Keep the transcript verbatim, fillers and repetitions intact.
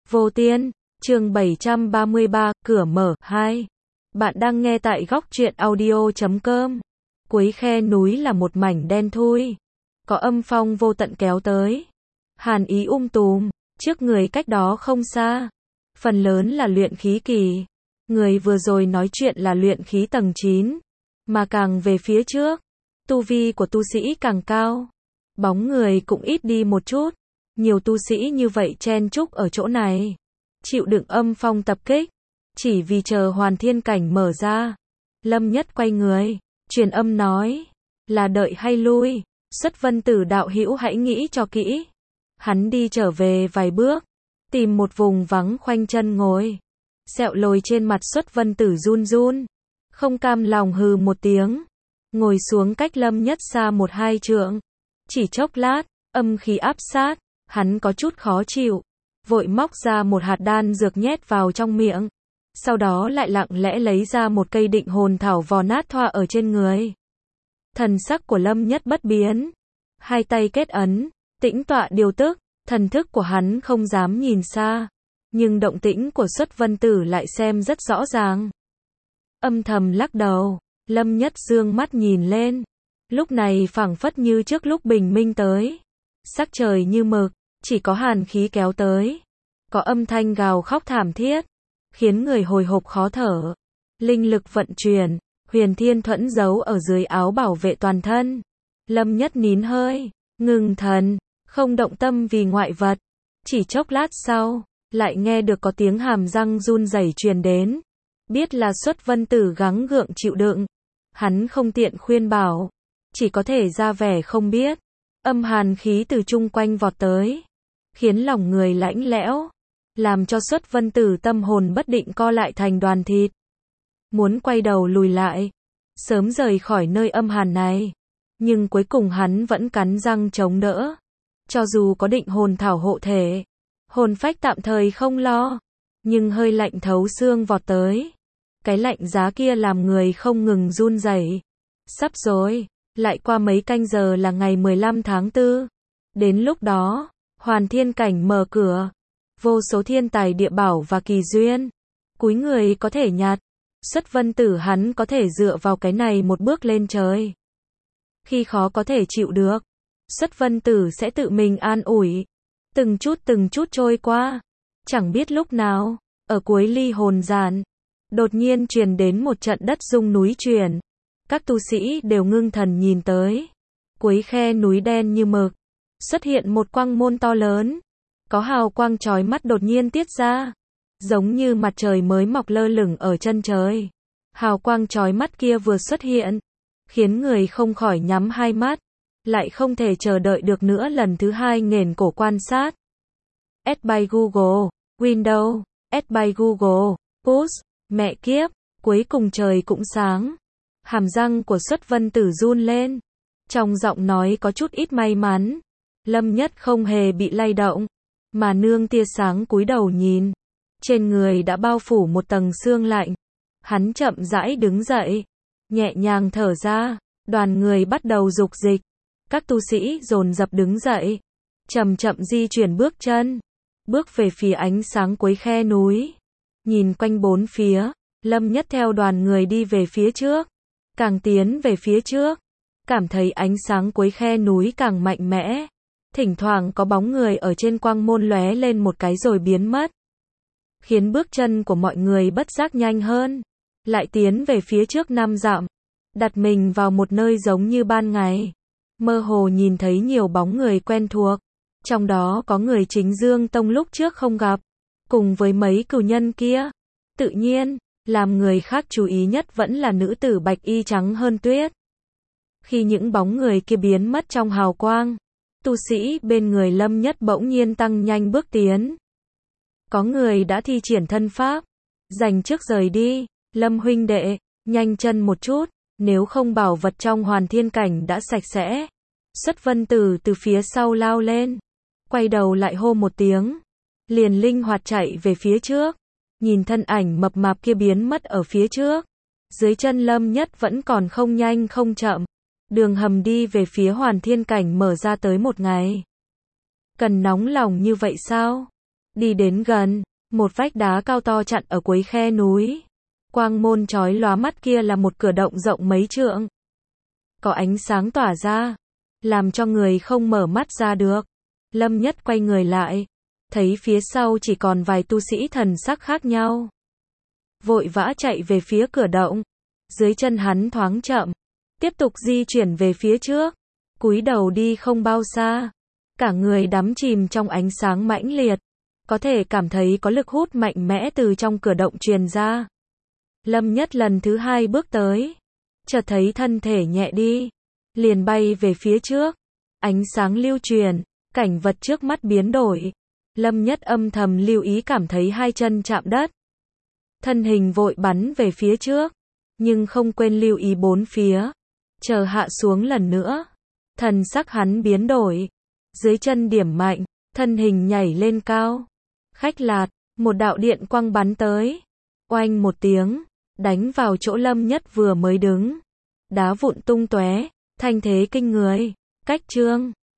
Vô Tiên, chương bảy trăm ba mươi ba, cửa mở, hai. Bạn đang nghe tại góc truyện audio chấm com. Cuối khe núi là một mảnh đen thui. Có âm phong vô tận kéo tới. Hàn ý um tùm, trước người cách đó không xa. Phần lớn là luyện khí kỳ. Người vừa rồi nói chuyện là luyện khí tầng chín. Mà càng về phía trước, tu vi của tu sĩ càng cao. Bóng người cũng ít đi một chút. Nhiều tu sĩ như vậy chen chúc ở chỗ này. Chịu đựng âm phong tập kích. Chỉ vì chờ hoàn thiên cảnh mở ra. Lâm Nhất quay người. Truyền âm nói. Là đợi hay lui? Xuất Vân Tử đạo hữu hãy nghĩ cho kỹ. Hắn đi trở về vài bước. Tìm một vùng vắng khoanh chân ngồi. Sẹo lồi trên mặt Xuất Vân Tử run run. Không cam lòng hừ một tiếng. Ngồi xuống cách Lâm Nhất xa một hai trượng. Chỉ chốc lát, âm khí áp sát. Hắn có chút khó chịu. Vội móc ra một hạt đan dược nhét vào trong miệng. Sau đó lại lặng lẽ lấy ra một cây định hồn thảo vò nát thoa ở trên người. Thần sắc của Lâm Nhất bất biến. Hai tay kết ấn, tĩnh tọa điều tức. Thần thức của hắn không dám nhìn xa. Nhưng động tĩnh của Xuất Vân Tử lại xem rất rõ ràng. Âm thầm lắc đầu, Lâm Nhất dương mắt nhìn lên. Lúc này phảng phất như trước lúc bình minh tới. Sắc trời như mực, chỉ có hàn khí kéo tới. Có âm thanh gào khóc thảm thiết, khiến người hồi hộp khó thở. Linh lực vận chuyển, huyền thiên thuẫn giấu ở dưới áo bảo vệ toàn thân. Lâm Nhất nín hơi, ngừng thần, không động tâm vì ngoại vật. Chỉ chốc lát sau, lại nghe được có tiếng hàm răng run rẩy truyền đến. Biết là Xuất Vân Tử gắng gượng chịu đựng. Hắn không tiện khuyên bảo, chỉ có thể ra vẻ không biết. Âm hàn khí từ chung quanh vọt tới, khiến lòng người lạnh lẽo, làm cho Xuất Vân Tử tâm hồn bất định co lại thành đoàn thịt. Muốn quay đầu lùi lại, sớm rời khỏi nơi âm hàn này, nhưng cuối cùng hắn vẫn cắn răng chống đỡ. Cho dù có định hồn thảo hộ thể, hồn phách tạm thời không lo, nhưng hơi lạnh thấu xương vọt tới. Cái lạnh giá kia làm người không ngừng run rẩy. Sắp rồi, lại qua mấy canh giờ là ngày mười lăm tháng tư. Đến lúc đó, hoàn thiên cảnh mở cửa. Vô số thiên tài địa bảo và kỳ duyên. Cúi người có thể nhặt. Xuất Vân Tử hắn có thể dựa vào cái này một bước lên trời. Khi khó có thể chịu được, Xuất Vân Tử sẽ tự mình an ủi. Từng chút từng chút trôi qua. Chẳng biết lúc nào, ở cuối ly hồn giản, đột nhiên truyền đến một trận đất rung núi chuyển. Các tu sĩ đều ngưng thần nhìn tới. Cuối khe núi đen như mực, xuất hiện một quang môn to lớn. Có hào quang chói mắt đột nhiên tiết ra, giống như mặt trời mới mọc lơ lửng ở chân trời. Hào quang chói mắt kia vừa xuất hiện, khiến người không khỏi nhắm hai mắt, lại không thể chờ đợi được nữa lần thứ hai nghển cổ quan sát. Add by Google, Windows, Add by Google, Push, mẹ kiếp, cuối cùng trời cũng sáng. Hàm răng của Xuất Vân Tử run lên. Trong giọng nói có chút ít may mắn. Lâm Nhất không hề bị lay động, mà nương tia sáng cúi đầu nhìn. Trên người đã bao phủ một tầng sương lạnh. Hắn chậm rãi đứng dậy, nhẹ nhàng thở ra. Đoàn người bắt đầu dục dịch. Các tu sĩ dồn dập đứng dậy, chậm chậm di chuyển bước chân, bước về phía ánh sáng cuối khe núi. Nhìn quanh bốn phía, Lâm Nhất theo đoàn người đi về phía trước. Càng tiến về phía trước, cảm thấy ánh sáng cuối khe núi càng mạnh mẽ. Thỉnh thoảng có bóng người ở trên quang môn lóe lên một cái rồi biến mất, khiến bước chân của mọi người bất giác nhanh hơn. Lại tiến về phía trước năm dặm, đặt mình vào một nơi giống như ban ngày. Mơ hồ nhìn thấy nhiều bóng người quen thuộc, trong đó có người Chính Dương Tông lúc trước không gặp, cùng với mấy cửu nhân kia. Tự nhiên, làm người khác chú ý nhất vẫn là nữ tử bạch y trắng hơn tuyết. Khi những bóng người kia biến mất trong hào quang, tu sĩ bên người Lâm Nhất bỗng nhiên tăng nhanh bước tiến. Có người đã thi triển thân pháp, dành trước rời đi. Lâm huynh đệ, nhanh chân một chút, nếu không bảo vật trong hoàn thiên cảnh đã sạch sẽ. Xuất Vân Tử từ phía sau lao lên, quay đầu lại hô một tiếng, liền linh hoạt chạy về phía trước. Nhìn thân ảnh mập mạp kia biến mất ở phía trước. Dưới chân Lâm Nhất vẫn còn không nhanh không chậm. Đường hầm đi về phía hoàn thiên cảnh mở ra tới một ngày. Cần nóng lòng như vậy sao? Đi đến gần, một vách đá cao to chặn ở cuối khe núi. Quang môn chói lóa mắt kia là một cửa động rộng mấy trượng. Có ánh sáng tỏa ra, làm cho người không mở mắt ra được. Lâm Nhất quay người lại, thấy phía sau chỉ còn vài tu sĩ thần sắc khác nhau. Vội vã chạy về phía cửa động, dưới chân hắn thoáng chậm, tiếp tục di chuyển về phía trước, cúi đầu đi không bao xa, cả người đắm chìm trong ánh sáng mãnh liệt, có thể cảm thấy có lực hút mạnh mẽ từ trong cửa động truyền ra. Lâm Nhất lần thứ hai bước tới, chợt thấy thân thể nhẹ đi, liền bay về phía trước, ánh sáng lưu truyền, cảnh vật trước mắt biến đổi. Lâm Nhất âm thầm lưu ý cảm thấy hai chân chạm đất. Thân hình vội bắn về phía trước, nhưng không quên lưu ý bốn phía, chờ hạ xuống lần nữa. Thần sắc hắn biến đổi, dưới chân điểm mạnh, thân hình nhảy lên cao. Khách lạt, một đạo điện quang bắn tới, oanh một tiếng, đánh vào chỗ Lâm Nhất vừa mới đứng. Đá vụn tung tóe, thanh thế kinh người. Cách chương